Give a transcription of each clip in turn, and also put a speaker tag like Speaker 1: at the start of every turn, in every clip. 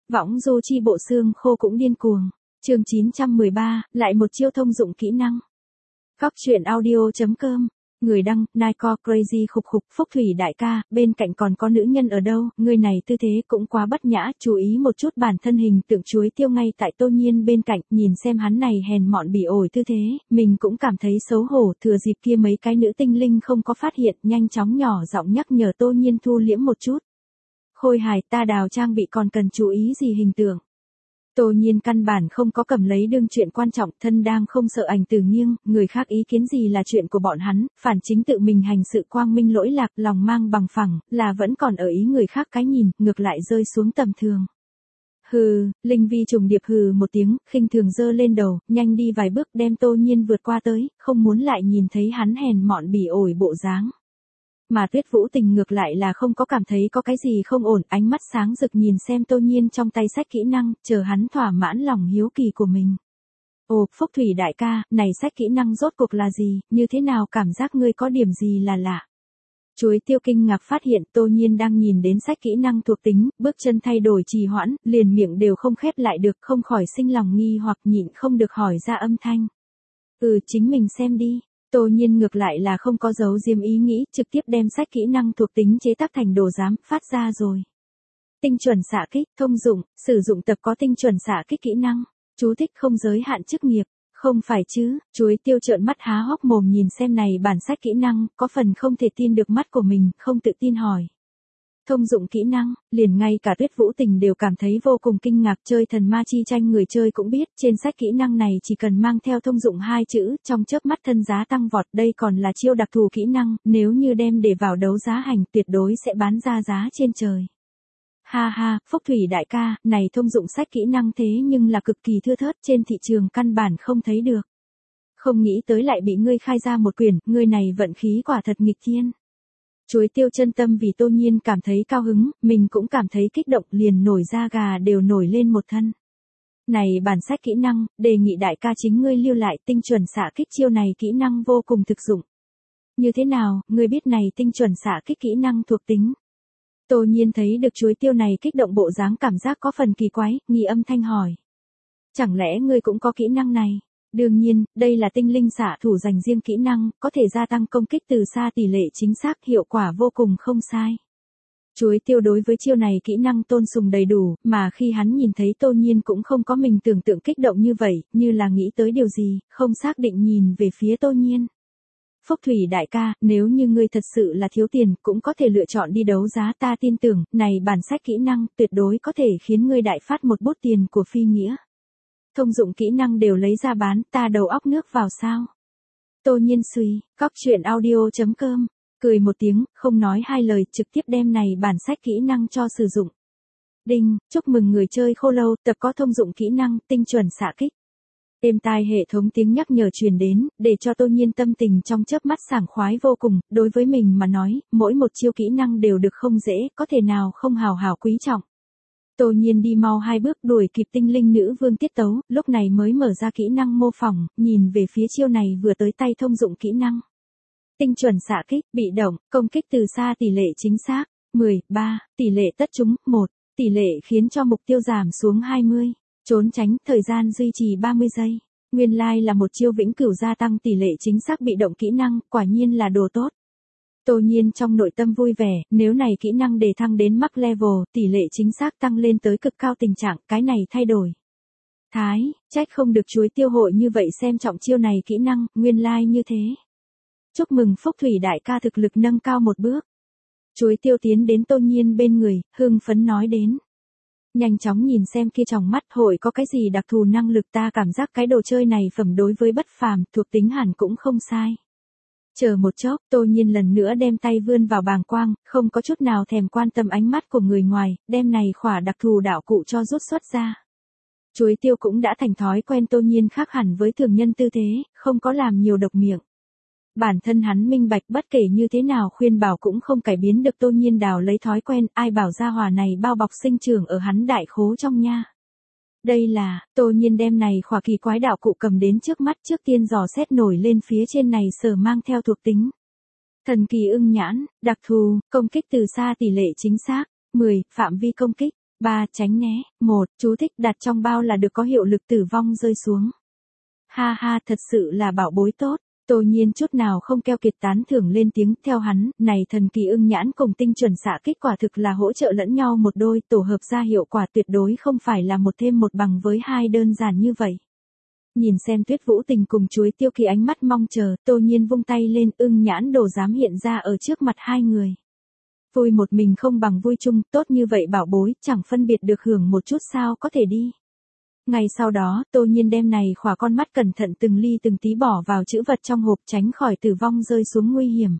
Speaker 1: Võng du chi bộ xương khô cũng điên cuồng. Chương 913, lại một chiêu thông dụng kỹ năng. Góc truyện audio.com. Người đăng, Nike Crazy khục khục, Phúc Thủy đại ca, bên cạnh còn có nữ nhân ở đâu, người này tư thế cũng quá bất nhã, chú ý một chút bản thân hình tượng chuối tiêu ngay tại Tô Nhiên bên cạnh, nhìn xem hắn này hèn mọn bỉ ổi tư thế, mình cũng cảm thấy xấu hổ, thừa dịp kia mấy cái nữ tinh linh không có phát hiện, nhanh chóng nhỏ giọng nhắc nhở Tô Nhiên thu liễm một chút. Khôi hài, ta đào trang bị còn cần chú ý gì hình tượng. Tô Nhiên căn bản không có cầm lấy đương chuyện quan trọng, thân đang không sợ ảnh từ nghiêng, người khác ý kiến gì là chuyện của bọn hắn, phản chính tự mình hành sự quang minh lỗi lạc, lòng mang bằng phẳng, là vẫn còn ở ý người khác cái nhìn, ngược lại rơi xuống tầm thường. Hừ, Linh Vi trùng điệp hừ một tiếng, khinh thường giơ lên đầu, nhanh đi vài bước đem Tô Nhiên vượt qua tới, không muốn lại nhìn thấy hắn hèn mọn bỉ ổi bộ dáng. Mà Tuyết Vũ Tình ngược lại là không có cảm thấy có cái gì không ổn, ánh mắt sáng rực nhìn xem Tô Nhiên trong tay sách kỹ năng, chờ hắn thỏa mãn lòng hiếu kỳ của mình. Ồ, Phúc Thủy đại ca, này sách kỹ năng rốt cuộc là gì, như thế nào cảm giác ngươi có điểm gì là lạ. Chuối tiêu kinh ngạc phát hiện Tô Nhiên đang nhìn đến sách kỹ năng thuộc tính, bước chân thay đổi trì hoãn, liền miệng đều không khép lại được, không khỏi sinh lòng nghi hoặc nhịn không được hỏi ra âm thanh. Chính mình xem đi. Tô Nhiên ngược lại là không có giấu diếm ý nghĩ, trực tiếp đem sách kỹ năng thuộc tính chế tác thành đồ giám, phát ra rồi. Tinh chuẩn xạ kích, thông dụng, sử dụng tập có tinh chuẩn xạ kích kỹ năng. Chú thích không giới hạn chức nghiệp. Không phải chứ, chuối tiêu trợn mắt há hốc mồm nhìn xem này bản sách kỹ năng, có phần không thể tin được mắt của mình, không tự tin hỏi. Thông dụng kỹ năng, liền ngay cả Tuyết Vũ Tình đều cảm thấy vô cùng kinh ngạc, chơi thần ma chi tranh người chơi cũng biết, trên sách kỹ năng này chỉ cần mang theo thông dụng 2 chữ, trong chớp mắt thân giá tăng vọt, đây còn là chiêu đặc thù kỹ năng, nếu như đem để vào đấu giá hành tuyệt đối sẽ bán ra giá trên trời. Ha ha, Phúc Thủy đại ca, này thông dụng sách kỹ năng thế nhưng là cực kỳ thưa thớt, trên thị trường căn bản không thấy được. Không nghĩ tới lại bị ngươi khai ra một quyển, ngươi này vận khí quả thật nghịch thiên. Chuối tiêu chân tâm vì Tô Nhiên cảm thấy cao hứng, mình cũng cảm thấy kích động, liền nổi da gà đều nổi lên một thân. Này bản sách kỹ năng, đề nghị đại ca chính ngươi lưu lại, tinh chuẩn xạ kích chiêu này kỹ năng vô cùng thực dụng. Như thế nào, ngươi biết này tinh chuẩn xạ kích kỹ năng thuộc tính. Tô Nhiên thấy được chuối tiêu này kích động bộ dáng cảm giác có phần kỳ quái, nghi âm thanh hỏi. Chẳng lẽ ngươi cũng có kỹ năng này? Đương nhiên, đây là tinh linh xạ thủ dành riêng kỹ năng, có thể gia tăng công kích từ xa tỷ lệ chính xác, hiệu quả vô cùng không sai. Chuối tiêu đối với chiêu này kỹ năng tôn sùng đầy đủ, mà khi hắn nhìn thấy Tô Nhiên cũng không có mình tưởng tượng kích động như vậy, như là nghĩ tới điều gì, không xác định nhìn về phía Tô Nhiên. Phúc Thủy đại ca, nếu như ngươi thật sự là thiếu tiền, cũng có thể lựa chọn đi đấu giá, ta tin tưởng, này bản sách kỹ năng tuyệt đối có thể khiến ngươi đại phát một bút tiền của phi nghĩa. Thông dụng kỹ năng đều lấy ra bán, ta đầu óc nước vào sao? Tô Nhiên suy, góc truyện audio.com, cười một tiếng, không nói hai lời, trực tiếp đem này bản sách kỹ năng cho sử dụng. Đinh, chúc mừng người chơi khô lâu, tập có thông dụng kỹ năng, tinh chuẩn xạ kích. Êm tai hệ thống tiếng nhắc nhở truyền đến, để cho Tô Nhiên tâm tình trong chớp mắt sảng khoái vô cùng, đối với mình mà nói, mỗi một chiêu kỹ năng đều được không dễ, có thể nào không hào hào quý trọng. Tô Nhiên đi mau 2 bước đuổi kịp tinh linh nữ vương tiết tấu, lúc này mới mở ra kỹ năng mô phỏng, nhìn về phía chiêu này vừa tới tay thông dụng kỹ năng. Tinh chuẩn xạ kích, bị động, công kích từ xa tỷ lệ chính xác, 13, tỷ lệ tất trúng, 1, tỷ lệ khiến cho mục tiêu giảm xuống 20, trốn tránh, thời gian duy trì 30 giây. Nguyên lai là một chiêu vĩnh cửu gia tăng tỷ lệ chính xác bị động kỹ năng, quả nhiên là đồ tốt. Tô Nhiên trong nội tâm vui vẻ, nếu này kỹ năng đề thăng đến max level, tỷ lệ chính xác tăng lên tới cực cao tình trạng, cái này thay đổi. Trách không được chuối tiêu hội như vậy xem trọng chiêu này kỹ năng, nguyên lai như thế. Chúc mừng Phúc Thủy đại ca thực lực nâng cao một bước. Chuối tiêu tiến đến Tô Nhiên bên người, hưng phấn nói đến. Nhanh chóng nhìn xem kia trong mắt hội có cái gì đặc thù năng lực, ta cảm giác cái đồ chơi này phẩm đối với bất phàm, thuộc tính hẳn cũng không sai. Chờ một chốc, Tô Nhiên lần nữa đem tay vươn vào bàng quang, không có chút nào thèm quan tâm ánh mắt của người ngoài, đem này khỏa đặc thù đạo cụ cho rút xuất ra. Chuối tiêu cũng đã thành thói quen Tô Nhiên khác hẳn với thường nhân tư thế, không có làm nhiều độc miệng. Bản thân hắn minh bạch bất kể như thế nào khuyên bảo cũng không cải biến được Tô Nhiên đào lấy thói quen, ai bảo gia hỏa này bao bọc sinh trưởng ở hắn đại khố trong nha. Đây là, Tô Nhiên đem này khỏa kỳ quái đạo cụ cầm đến trước mắt, trước tiên dò xét nổi lên phía trên này sở mang theo thuộc tính. Thần kỳ ưng nhãn, đặc thù, công kích từ xa tỷ lệ chính xác, 10, phạm vi công kích, 3. Tránh né. 1. Chú thích đặt trong bao là được có hiệu lực tử vong rơi xuống. Ha ha, thật sự là bảo bối tốt. Tô Nhiên chút nào không keo kiệt tán thưởng lên tiếng, theo hắn, này thần kỳ ưng nhãn cùng tinh chuẩn xạ kích quả thực là hỗ trợ lẫn nhau một đôi, tổ hợp ra hiệu quả tuyệt đối không phải là một thêm một bằng với hai đơn giản như vậy. Nhìn xem Tuyết Vũ Tình cùng Chuối Tiêu Kỳ ánh mắt mong chờ, Tô Nhiên vung tay lên, ưng nhãn đồ dám hiện ra ở trước mặt hai người. Vui một mình không bằng vui chung, tốt như vậy bảo bối, chẳng phân biệt được hưởng một chút sao có thể đi. Ngày sau đó, Tô Nhiên đem này khỏa con mắt cẩn thận từng ly từng tí bỏ vào chữ vật trong hộp, tránh khỏi tử vong rơi xuống nguy hiểm.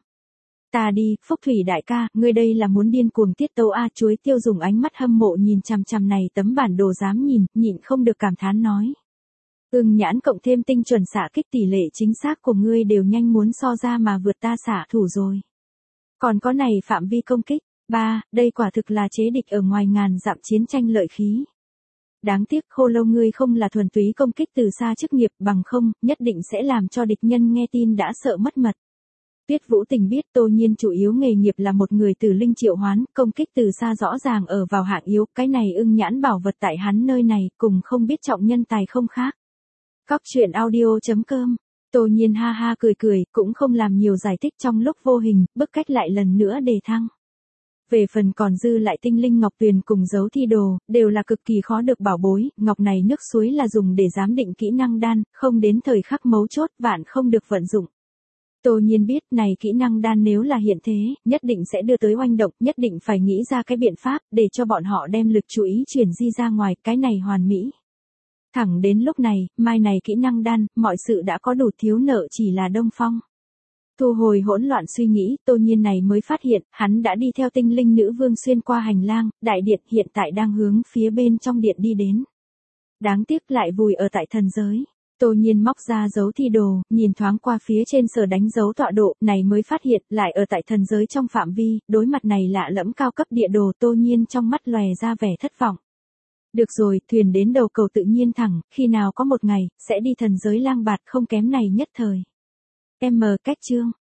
Speaker 1: Ta đi, Phúc Thủy đại ca, ngươi đây là muốn điên cuồng tiết tấu a. Chuối Tiêu dùng ánh mắt hâm mộ nhìn chằm chằm này tấm bản đồ dám nhìn, nhịn không được cảm thán nói. Ưng nhãn cộng thêm tinh chuẩn xạ kích tỷ lệ chính xác của ngươi đều nhanh muốn so ra mà vượt ta xạ thủ rồi. Còn có này phạm vi công kích. 3. Đây quả thực là chế địch ở ngoài ngàn dặm chiến tranh lợi khí. Đáng tiếc Khô Lâu ngươi không là thuần túy công kích từ xa chức nghiệp, bằng không, nhất định sẽ làm cho địch nhân nghe tin đã sợ mất mật. Tuyết Vũ Tình biết Tô Nhiên chủ yếu nghề nghiệp là một người tử linh triệu hoán, công kích từ xa rõ ràng ở vào hạng yếu, cái này ưng nhãn bảo vật tại hắn nơi này, cùng không biết trọng nhân tài không khác. Cóc truyện audio.com. Tô Nhiên ha ha cười cười, cũng không làm nhiều giải thích, trong lúc vô hình, bức cách lại lần nữa đề thăng. Về phần còn dư lại tinh linh ngọc tuyền cùng dấu thi đồ, đều là cực kỳ khó được bảo bối, ngọc này nước suối là dùng để giám định kỹ năng đan, không đến thời khắc mấu chốt vạn không được vận dụng. Tô Nhiên biết này kỹ năng đan nếu là hiện thế, nhất định sẽ đưa tới oanh động, nhất định phải nghĩ ra cái biện pháp, để cho bọn họ đem lực chú ý chuyển di ra ngoài, cái này hoàn mỹ. Thẳng đến lúc này, mai này kỹ năng đan, mọi sự đã có đủ, thiếu nợ chỉ là Đông Phong. Thu hồi hỗn loạn suy nghĩ, Tô Nhiên này mới phát hiện, hắn đã đi theo tinh linh nữ vương xuyên qua hành lang, đại điện hiện tại đang hướng phía bên trong điện đi đến. Đáng tiếc lại vùi ở tại thần giới. Tô Nhiên móc ra dấu thi đồ, nhìn thoáng qua phía trên sở đánh dấu tọa độ, này mới phát hiện, lại ở tại thần giới trong phạm vi, đối mặt này lạ lẫm cao cấp địa đồ, Tô Nhiên trong mắt lòe ra vẻ thất vọng. Được rồi, thuyền đến đầu cầu tự nhiên thẳng, khi nào có một ngày, sẽ đi thần giới lang bạt không kém này nhất thời. M. Cách chương.